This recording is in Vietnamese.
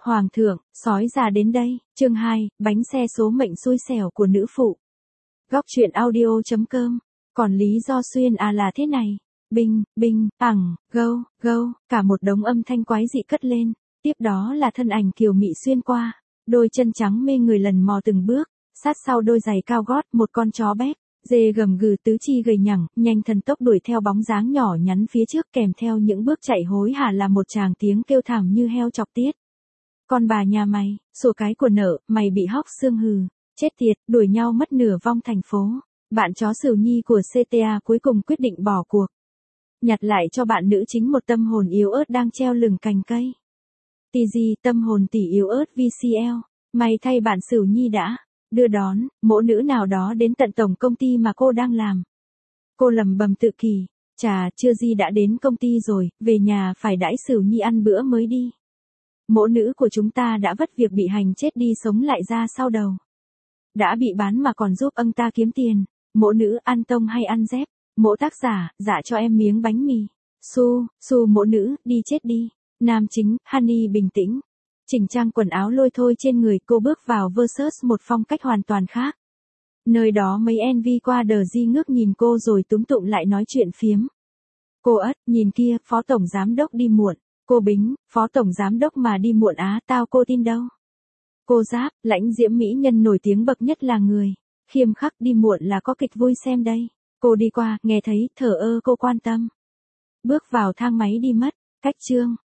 Hoàng thượng, sói già đến đây, chương 2, bánh xe số mệnh xui xẻo của nữ phụ. Góc truyện audio.com, còn lý do xuyên là thế này. Binh, binh, gâu, gâu, cả một đống âm thanh quái dị cất lên, tiếp đó là thân ảnh kiều mị xuyên qua, đôi chân trắng mê người lần mò từng bước, sát sau đôi giày cao gót một con chó béc, dê gầm gừ tứ chi gầy nhẳng, nhanh thần tốc đuổi theo bóng dáng nhỏ nhắn phía trước kèm theo những bước chạy hối hả là một tràng tiếng kêu thảm như heo chọc tiết. Con bà nhà mày, sủa cái của nợ, mày bị hóc xương hừ, chết tiệt, đuổi nhau mất nửa vong thành phố. Bạn chó Sửu Nhi của CTA cuối cùng quyết định bỏ cuộc. Nhặt lại cho bạn nữ chính một tâm hồn yếu ớt đang treo lửng cành cây. TG tâm hồn tỷ yếu ớt VCL, may thay bạn Sửu Nhi đã đưa đón mẫu nữ nào đó đến tận tổng công ty mà cô đang làm. Cô lẩm bẩm tự kỷ, chà, chưa gì đã đến công ty rồi, về nhà phải đãi Sửu Nhi ăn bữa mới đi. Mẫu nữ của chúng ta đã vất việc bị hành chết đi sống lại ra sau đầu. Đã bị bán mà còn giúp ông ta kiếm tiền. Mẫu nữ ăn tông hay ăn dép? Mẫu tác giả, dạ cho em miếng bánh mì. Su mẫu nữ, đi chết đi. Nam chính, Honey bình tĩnh. Chỉnh trang quần áo lôi thôi trên người, cô bước vào versus một phong cách hoàn toàn khác. Nơi đó mấy NV qua đờ di ngước nhìn cô rồi túm tụm lại nói chuyện phiếm. Cô ất, nhìn kia, phó tổng giám đốc đi muộn. Cô Bính, phó tổng giám đốc mà đi muộn tao cô tin đâu. Cô Giáp, lãnh diễm mỹ nhân nổi tiếng bậc nhất là người. Khiêm khắc đi muộn là có kịch vui xem đây. Cô đi qua, nghe thấy, thở ơ cô quan tâm. Bước vào thang máy đi mất, cách chương.